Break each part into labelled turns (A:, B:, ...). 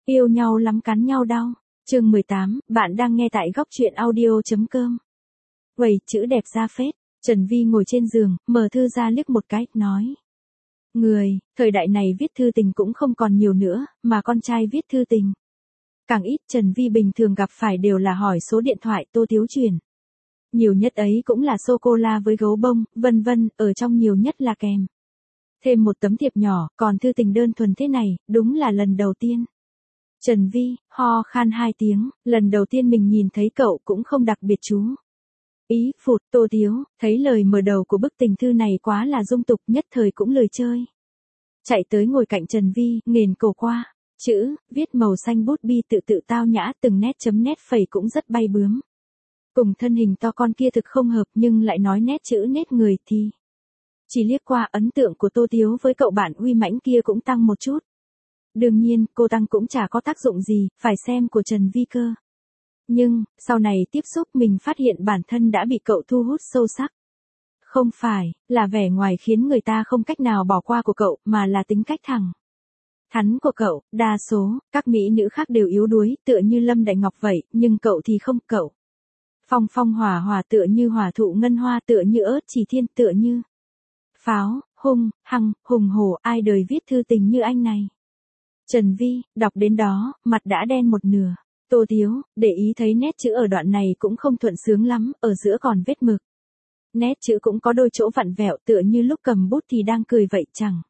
A: Yêu nhau lắm cắn nhau đau. Chương 18, bạn đang nghe tại góc truyện audio.com. Quầy chữ đẹp ra phết. Trần Vi ngồi trên giường, mở thư ra liếc một cái, nói. Thời đại này viết thư tình cũng không còn nhiều nữa, mà con trai viết thư tình. Càng ít Trần Vi bình thường gặp phải đều là hỏi số điện thoại Tô Tiếu truyền. Nhiều nhất ấy cũng là sô-cô-la với gấu bông, vân vân, ở trong nhiều nhất là kèm. Thêm một tấm thiệp nhỏ, còn thư tình đơn thuần thế này, đúng là lần đầu tiên. Trần Vi, ho khan 2 tiếng, lần đầu tiên mình nhìn thấy cậu cũng không đặc biệt chú. Ý, phụt, Tô Tiếu, thấy lời mở đầu của bức tình thư này quá là dung tục, nhất thời cũng lười chơi. Chạy tới ngồi cạnh Trần Vi, nghền cổ qua. Chữ, viết màu xanh bút bi tự tao nhã, từng nét chấm nét phẩy cũng rất bay bướm. Cùng thân hình to con kia thực không hợp nhưng lại nói nét chữ nét người thì. Chỉ liếc qua ấn tượng của Tô Tiếu với cậu bạn uy mãnh kia cũng tăng một chút. Đương nhiên, cô tăng cũng chả có tác dụng gì, phải xem của Trần Vi cơ. Nhưng, sau này tiếp xúc mình phát hiện bản thân đã bị cậu thu hút sâu sắc. Không phải, là vẻ ngoài khiến người ta không cách nào bỏ qua của cậu, mà là tính cách thẳng thắn của cậu. Đa số, các mỹ nữ khác đều yếu đuối, tựa như Lâm Đại Ngọc vậy, nhưng cậu thì không, cậu. Phong phong hỏa hỏa tựa như hỏa thụ ngân hoa, tựa như ớt chỉ thiên, tựa như pháo, hung, hăng, hùng hổ, ai đời viết thư tình như anh này. Trần Vi, đọc đến đó, mặt đã đen một nửa. Tô Tiếu, để ý thấy nét chữ ở đoạn này cũng không thuận sướng lắm, ở giữa còn vết mực. Nét chữ cũng có đôi chỗ vặn vẹo tựa như lúc cầm bút thì đang cười vậy chẳng.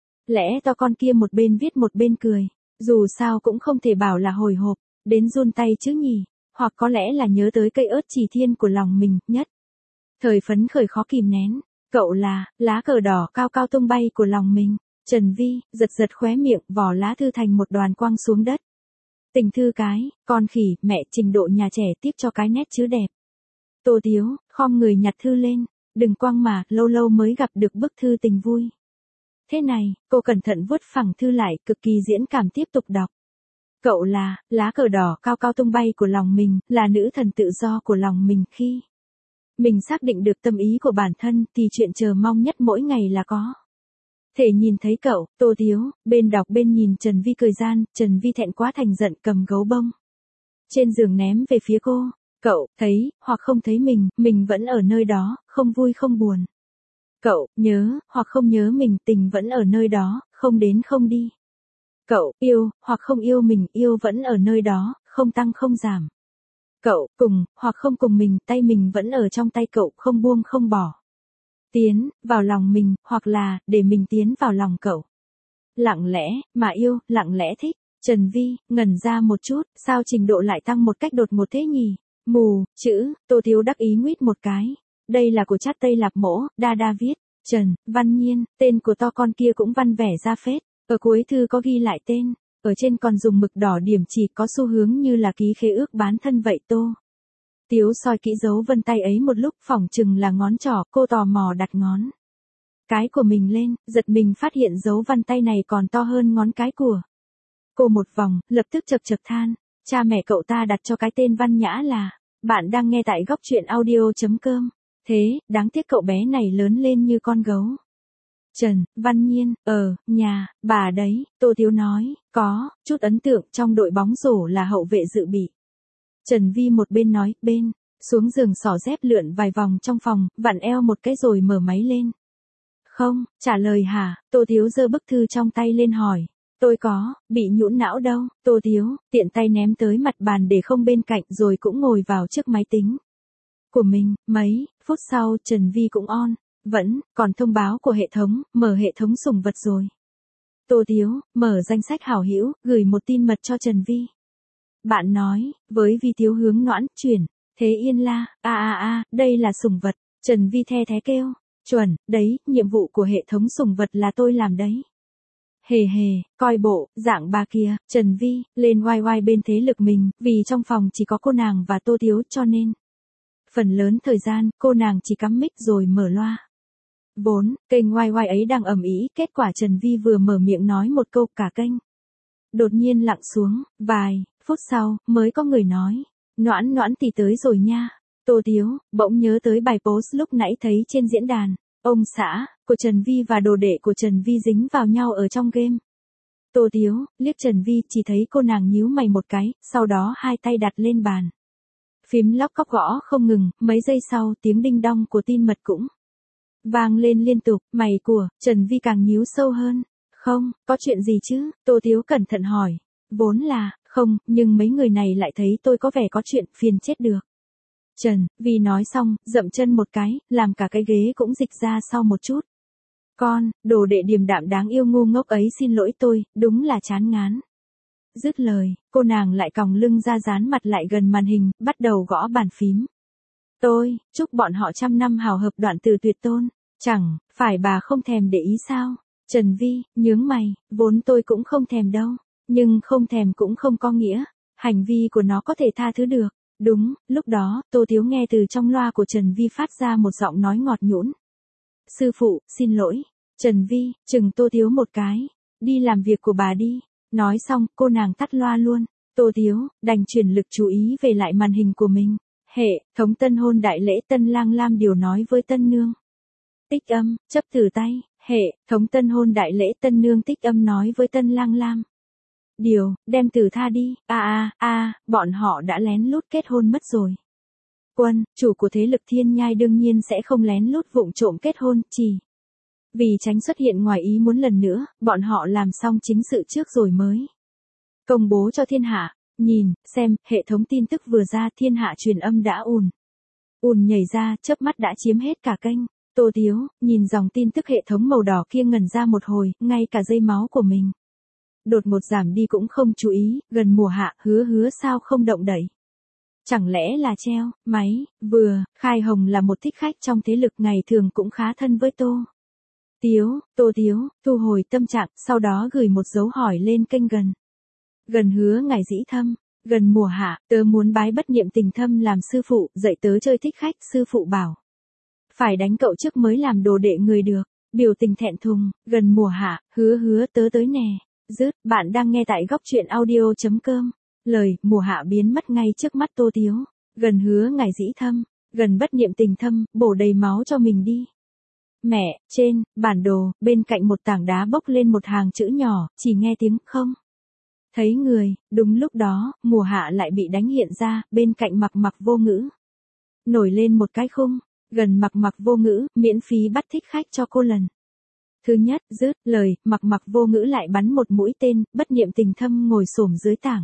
A: Lẽ to con kia một bên viết một bên cười, dù sao cũng không thể bảo là hồi hộp, đến run tay chứ nhỉ, hoặc có lẽ là nhớ tới cây ớt chỉ thiên của lòng mình, nhất. Thời phấn khởi khó kìm nén, cậu là, lá cờ đỏ cao cao tung bay của lòng mình. Trần Vi, giật khóe miệng, vỏ lá thư thành một đoàn quăng xuống đất. Tình thư cái, con khỉ, mẹ trình độ nhà trẻ tiếp cho cái nét chữ đẹp. Tô Tiếu, khom người nhặt thư lên, đừng quăng mà, lâu lâu mới gặp được bức thư tình vui. Thế này, cô cẩn thận vuốt phẳng thư lại, cực kỳ diễn cảm tiếp tục đọc. Cậu là, lá cờ đỏ cao cao tung bay của lòng mình, là nữ thần tự do của lòng mình khi mình xác định được tâm ý của bản thân thì chuyện chờ mong nhất mỗi ngày là có thể nhìn thấy cậu. Tô Tiếu, bên đọc bên nhìn Trần Vi cười gian, Trần Vi thẹn quá thành giận cầm gấu bông trên giường ném về phía cô. Cậu, thấy, hoặc không thấy mình vẫn ở nơi đó, không vui không buồn. Cậu, nhớ, hoặc không nhớ mình, tình vẫn ở nơi đó, không đến không đi. Cậu, yêu, hoặc không yêu mình, yêu vẫn ở nơi đó, không tăng không giảm. Cậu, cùng, hoặc không cùng mình, tay mình vẫn ở trong tay cậu, không buông không bỏ. Tiến, vào lòng mình, hoặc là, để mình tiến vào lòng cậu. Lặng lẽ, mà yêu, lặng lẽ thích. Trần Vi, ngẩn ra một chút, sao trình độ lại tăng một cách đột ngột thế nhỉ? Mù, chữ, Tô Tiếu đắc ý nguyết một cái. Đây là của Chát Tây Lạp Mỗ, đa viết. Trần, Văn Nhiên, tên của to con kia cũng văn vẻ ra phết. Ở cuối thư có ghi lại tên, ở trên còn dùng mực đỏ điểm chỉ, có xu hướng như là ký khế ước bán thân vậy. Tô Tiếu soi kỹ dấu vân tay ấy một lúc, phỏng chừng là ngón trỏ, cô tò mò đặt ngón cái của mình lên, giật mình phát hiện dấu vân tay này còn to hơn ngón cái của cô một vòng, lập tức chập than, cha mẹ cậu ta đặt cho cái tên Văn Nhã là. Bạn đang nghe tại góc truyện audio.com. Thế, đáng tiếc cậu bé này lớn lên như con gấu. Trần, Văn Nhiên, nhà, bà đấy, Tô Tiếu nói, có, chút ấn tượng trong đội bóng rổ là hậu vệ dự bị. Trần Vi một bên nói, bên, xuống giường xỏ dép lượn vài vòng trong phòng, vặn eo một cái rồi mở máy lên. Không, trả lời hả? Tô Tiếu giơ bức thư trong tay lên hỏi. Tôi có, bị nhũn não đâu. Tô Tiếu, tiện tay ném tới mặt bàn để không bên cạnh rồi cũng ngồi vào trước máy tính của mình. Mấy phút sau, Trần Vi cũng on. Vẫn, còn thông báo của hệ thống, mở hệ thống sủng vật rồi. Tô Tiếu, mở danh sách hảo hữu, gửi một tin mật cho Trần Vi. Bạn nói, với Vi Tiếu hướng noãn, chuyển, thế yên la, đây là sủng vật. Trần Vi the thé kêu, chuẩn, đấy, nhiệm vụ của hệ thống sủng vật là tôi làm đấy. Hề, coi bộ, dạng bà kia, Trần Vi, lên oai bên thế lực mình, vì trong phòng chỉ có cô nàng và Tô Tiếu cho nên. Phần lớn thời gian, cô nàng chỉ cắm mic rồi mở loa. Vốn, kênh oai ấy đang ầm ĩ, kết quả Trần Vi vừa mở miệng nói một câu cả kênh đột nhiên lặng xuống, vài phút sau, mới có người nói, noãn thì tới rồi nha. Tô Tiếu, bỗng nhớ tới bài post lúc nãy thấy trên diễn đàn, ông xã của Trần Vi và đồ đệ của Trần Vi dính vào nhau ở trong game. Tô Tiếu, liếc Trần Vi chỉ thấy cô nàng nhíu mày một cái, sau đó hai tay đặt lên bàn. Phím lóc cóc gõ không ngừng, mấy giây sau tiếng đinh đong của tin mật cũng vang lên liên tục, mày của, Trần Vi càng nhíu sâu hơn. Không, có chuyện gì chứ, Tô Tiếu cẩn thận hỏi. Vốn là, không, nhưng mấy người này lại thấy tôi có vẻ có chuyện, phiền chết được. Trần Vi nói xong, dậm chân một cái, làm cả cái ghế cũng dịch ra sau một chút. Con, đồ đệ điềm đạm đáng yêu ngu ngốc ấy xin lỗi tôi, đúng là chán ngán. Dứt lời, cô nàng lại còng lưng ra dán mặt lại gần màn hình, bắt đầu gõ bàn phím. Tôi, chúc bọn họ 100 năm hào hợp đoạn từ tuyệt tôn. Chẳng, phải bà không thèm để ý sao? Trần Vi, nhướng mày, vốn tôi cũng không thèm đâu. Nhưng không thèm cũng không có nghĩa. Hành vi của nó có thể tha thứ được. Đúng, lúc đó, Tô Tiếu nghe từ trong loa của Trần Vi phát ra một giọng nói ngọt nhũn. Sư phụ, xin lỗi. Trần Vi, chừng Tô Tiếu một cái. Đi làm việc của bà đi. Nói xong, cô nàng tắt loa luôn. Tô Tiếu, đành chuyển lực chú ý về lại màn hình của mình. Hệ thống tân hôn đại lễ tân lang lam điều nói với tân nương. Tích âm, chấp từ tay. Hệ thống tân hôn đại lễ tân nương tích âm nói với tân lang lam. Điều, đem từ tha đi. Bọn họ đã lén lút kết hôn mất rồi. Quân, chủ của thế lực Thiên Nhai đương nhiên sẽ không lén lút vụng trộm kết hôn, chỉ vì tránh xuất hiện ngoài ý muốn lần nữa, bọn họ làm xong chính sự trước rồi mới công bố cho thiên hạ. Nhìn, xem, hệ thống tin tức vừa ra thiên hạ truyền âm đã ùn nhảy ra, chớp mắt đã chiếm hết cả kênh. Tô Tiếu, nhìn dòng tin tức hệ thống màu đỏ kia ngẩn ra một hồi, ngay cả dây máu của mình đột ngột giảm đi cũng không chú ý, gần mùa hạ, hứa sao không động đậy. Chẳng lẽ là treo, máy, vừa, Khai Hồng là một thích khách trong thế lực ngày thường cũng khá thân với Tô Tiếu, thu hồi tâm trạng, sau đó gửi một dấu hỏi lên kênh gần hứa ngài dĩ thâm, gần mùa hạ, tớ muốn bái bất niệm tình thâm làm sư phụ, dạy tớ chơi thích khách, sư phụ bảo. Phải đánh cậu trước mới làm đồ đệ người được, biểu tình thẹn thùng, gần mùa hạ, hứa tớ tới nè. Bạn đang nghe tại góc truyện audio.com. Lời, mùa hạ biến mất ngay trước mắt Tô Tiếu. Gần hứa ngài dĩ thâm, gần bất niệm tình thâm, bổ đầy máu cho mình đi. Mẹ, trên, bản đồ, bên cạnh một tảng đá bốc lên một hàng chữ nhỏ, chỉ nghe tiếng không. Thấy người, đúng lúc đó, mùa hạ lại bị đánh hiện ra, bên cạnh mặc vô ngữ. Nổi lên một cái khung, gần mặc vô ngữ, miễn phí bắt thích khách cho cô lần. Thứ nhất, dứt lời, mặc vô ngữ lại bắn một mũi tên, bất niệm tình thâm ngồi xổm dưới tảng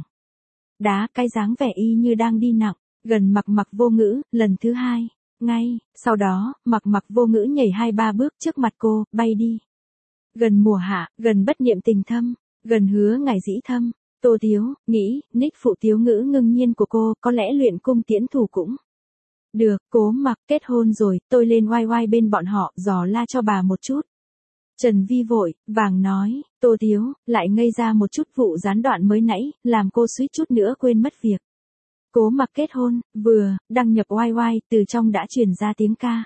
A: đá, cái dáng vẻ y như đang đi nặng, gần mặc vô ngữ, lần thứ hai. Ngay, sau đó, mặc vô ngữ nhảy 2-3 bước trước mặt cô, bay đi. Gần mùa hạ, gần bất niệm tình thâm, gần hứa ngài dĩ thâm, Tô Tiếu, nghĩ, nick phụ Tiếu ngữ ngưng nhiên của cô, có lẽ luyện cung tiễn thủ cũng được, Cố Mặc kết hôn rồi, tôi lên oai bên bọn họ, dò la cho bà một chút. Trần Vi vội vàng nói, Tô Tiếu, lại ngây ra một chút vụ gián đoạn mới nãy, làm cô suýt chút nữa quên mất việc. Cố Mặc kết hôn, vừa, đăng nhập oai, từ trong đã truyền ra tiếng ca.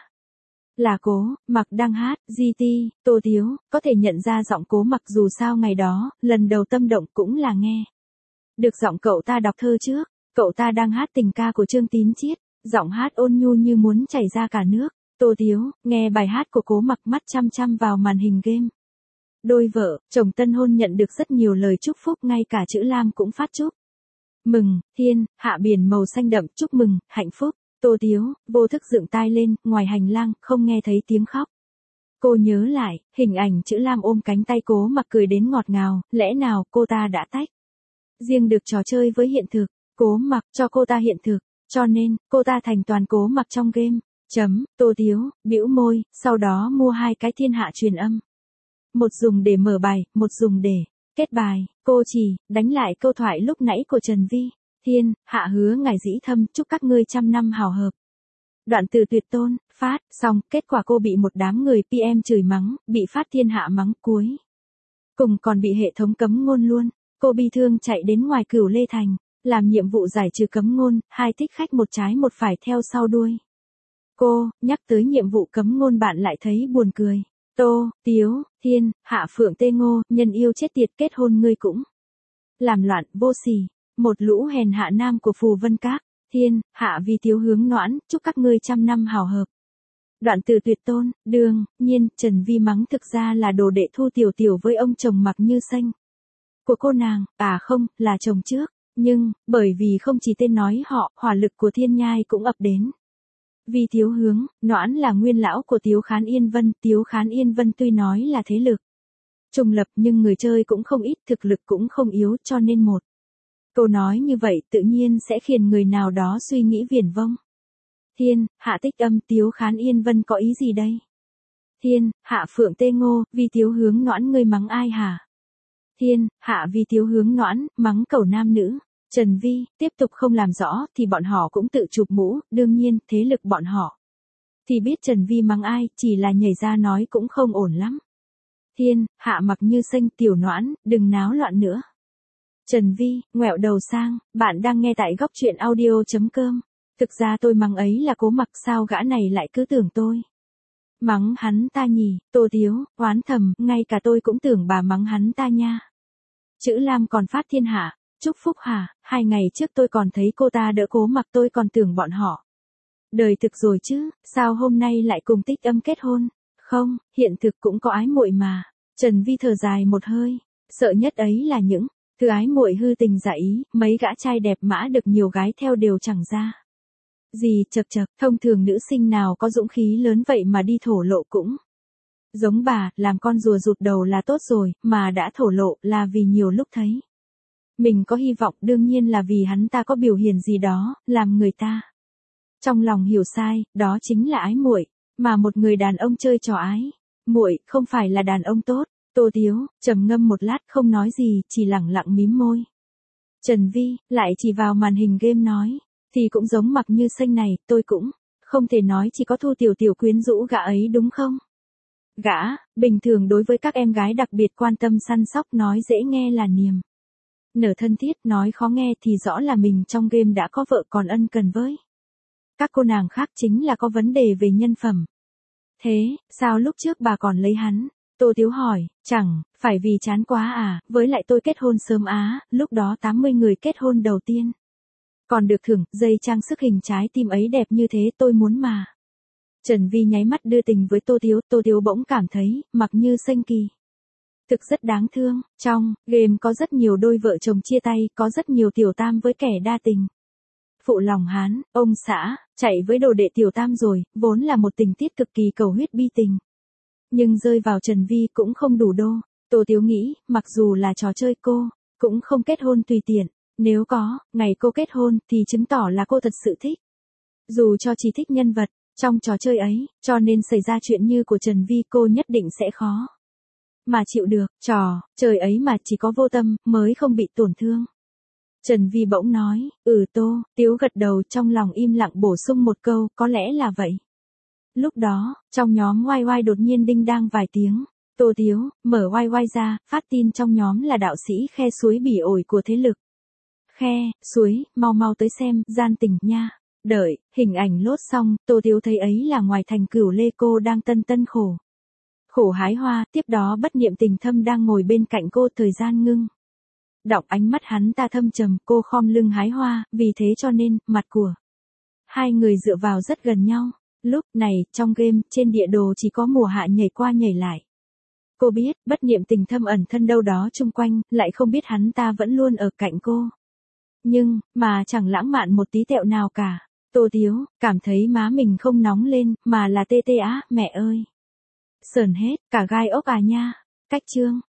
A: Là Cố Mặc đang hát, GT, Tô Tiếu, có thể nhận ra giọng Cố Mặc dù sao ngày đó, lần đầu tâm động cũng là nghe. Được giọng cậu ta đọc thơ trước, cậu ta đang hát tình ca của Trương Tín Chiết, giọng hát ôn nhu như muốn chảy ra cả nước. Tô Tiếu, nghe bài hát của Cố Mặc mắt chăm vào màn hình game. Đôi vợ, chồng tân hôn nhận được rất nhiều lời chúc phúc, ngay cả chữ Lam cũng phát chúc. Mừng, thiên, hạ biển màu xanh đậm, chúc mừng, hạnh phúc. Tô Tiếu, vô thức dựng tai lên, ngoài hành lang, không nghe thấy tiếng khóc. Cô nhớ lại, hình ảnh chữ Lam ôm cánh tay Cố Mặc cười đến ngọt ngào, lẽ nào cô ta đã tách riêng được trò chơi với hiện thực, Cố Mặc cho cô ta hiện thực, cho nên, cô ta thành toàn Cố Mặc trong game. Tô Tiếu, bĩu môi, sau đó mua 2 cái thiên hạ truyền âm. Một dùng để mở bài, một dùng để kết bài, cô chỉ đánh lại câu thoại lúc nãy của Trần Vi. Thiên, hạ hứa ngài dĩ thâm, chúc các ngươi 100 năm hào hợp. Đoạn từ tuyệt tôn, phát, xong, kết quả cô bị một đám người PM chửi mắng, bị phát thiên hạ mắng cuối. Cùng còn bị hệ thống cấm ngôn luôn, cô bi thương chạy đến ngoài Cửu Lê Thành, làm nhiệm vụ giải trừ cấm ngôn, 2 thích khách một trái một phải theo sau đuôi. Cô, nhắc tới nhiệm vụ cấm ngôn bạn lại thấy buồn cười. Tô Tiếu, thiên, hạ phượng tê ngô, nhân yêu chết tiệt, kết hôn ngươi cũng làm loạn, vô sỉ. Một lũ hèn hạ nam của Phù Vân Các. Thiên, hạ vì Tiếu hướng noãn, chúc các ngươi 100 năm hào hợp. Đoạn từ tuyệt tôn, đương nhiên, Trần Vi mắng thực ra là đồ đệ Thu Tiểu Tiểu với ông chồng Mặc Như Xanh. của cô nàng, à không, là chồng trước. Nhưng, bởi vì không chỉ tên nói họ, hỏa lực của Thiên Nhai cũng ập đến. Vì Tiếu Hướng, Noãn là nguyên lão của Tiếu Khán Yên Vân, Tiếu Khán Yên Vân tuy nói là thế lực trùng lập nhưng người chơi cũng không ít, thực lực cũng không yếu, cho nên một câu nói như vậy tự nhiên sẽ khiến người nào đó suy nghĩ viển vông. Thiên, Hạ Tích Âm, Tiếu Khán Yên Vân có ý gì đây? Thiên, Hạ Phượng Tê Ngô, vì Tiếu Hướng Noãn ngươi mắng ai hả? Thiên, Hạ vì Tiếu Hướng Noãn, mắng cẩu nam nữ. Trần Vi, tiếp tục không làm rõ thì bọn họ cũng tự chụp mũ, đương nhiên, thế lực bọn họ thì biết Trần Vi mắng ai, chỉ là nhảy ra nói cũng không ổn lắm. Thiên, Hạ Mặc Như xanh, tiểu Noãn, đừng náo loạn nữa. Trần Vi, ngoẹo đầu sang, bạn đang nghe tại góc truyện audio.com. Thực ra tôi mắng ấy là Cố Mặc, sao gã này lại cứ tưởng tôi mắng hắn ta nhỉ? Tô Tiếu, oán thầm, ngay cả tôi cũng tưởng bà mắng hắn ta nha. Chữ Lam còn phát thiên hạ, chúc phúc hả, 2 ngày trước tôi còn thấy cô ta đỡ Cố Mặc, tôi còn tưởng bọn họ đời thực rồi chứ, sao hôm nay lại cùng Tích Âm kết hôn? Không, hiện thực cũng có ái muội mà. Trần Vi thở dài một hơi, sợ nhất ấy là những thứ ái muội hư tình giả ý, mấy gã trai đẹp mã được nhiều gái theo đều chẳng ra gì. Chật chật, thông thường nữ sinh nào có dũng khí lớn vậy mà đi thổ lộ cũng giống bà, làm con rùa rụt đầu là tốt rồi, mà đã thổ lộ là vì nhiều lúc thấy mình có hy vọng, đương nhiên là vì hắn ta có biểu hiện gì đó, làm người ta trong lòng hiểu sai, đó chính là ái muội, mà một người đàn ông chơi trò ái muội không phải là đàn ông tốt. Tô Tiếu trầm ngâm một lát không nói gì, chỉ lẳng lặng mím môi. Trần Vi lại chỉ vào màn hình game nói, thì cũng giống Mặc Như xanh này, tôi cũng không thể nói chỉ có Thu Tiểu Tiểu quyến rũ gã ấy đúng không? Gã, bình thường đối với các em gái đặc biệt quan tâm săn sóc, nói dễ nghe là niềm nở thân thiết, nói khó nghe thì rõ là mình trong game đã có vợ còn ân cần với các cô nàng khác, chính là có vấn đề về nhân phẩm. Thế, sao lúc trước bà còn lấy hắn? Tô Tiếu hỏi, chẳng phải vì chán quá à, với lại tôi kết hôn sớm á, lúc đó 80 người kết hôn đầu tiên còn được thưởng dây trang sức hình trái tim ấy đẹp như thế, tôi muốn mà. Trần Vi nháy mắt đưa tình với Tô Tiếu bỗng cảm thấy, Mặc Như xanh kỳ thực rất đáng thương. Trong game có rất nhiều đôi vợ chồng chia tay, có rất nhiều tiểu tam với kẻ đa tình phụ lòng hán, ông xã chạy với đồ đệ tiểu tam rồi, vốn là một tình tiết cực kỳ cầu huyết bi tình. Nhưng rơi vào Trần Vi cũng không đủ đô. Tô Tiếu nghĩ, mặc dù là trò chơi cô cũng không kết hôn tùy tiện, nếu có ngày cô kết hôn thì chứng tỏ là cô thật sự thích. Dù cho chỉ thích nhân vật trong trò chơi ấy, cho nên xảy ra chuyện như của Trần Vi cô nhất định sẽ khó mà chịu được. Trò chơi ấy mà chỉ có vô tâm mới không bị tổn thương. Trần Vi bỗng nói, Tô Tiếu gật đầu, trong lòng im lặng bổ sung một câu, có lẽ là vậy. Lúc đó, trong nhóm YY đột nhiên đinh đang vài tiếng. Tô Tiếu mở YY ra, phát tin trong nhóm là đạo sĩ Khe Suối bỉ ổi của thế lực Khe Suối, mau tới xem, gian tình nha. Đợi hình ảnh lốt xong, Tô Tiếu thấy ấy là ngoài thành Cửu Lê cô đang tân khổ hái hoa, tiếp đó Bất Niệm Tình Thâm đang ngồi bên cạnh cô, thời gian ngưng đọng, ánh mắt hắn ta thâm trầm, cô khom lưng hái hoa, vì thế cho nên mặt của hai người dựa vào rất gần nhau. Lúc này, trong game, trên địa đồ chỉ có Mùa Hạ nhảy qua nhảy lại. Cô biết, Bất Niệm Tình Thâm ẩn thân đâu đó chung quanh, lại không biết hắn ta vẫn luôn ở cạnh cô. Nhưng, mà chẳng lãng mạn một tí tẹo nào cả. Tô Tiếu cảm thấy má mình không nóng lên, mà là tê tê á, mẹ ơi. Sờn hết, cả gai ốc à nha. Cách chương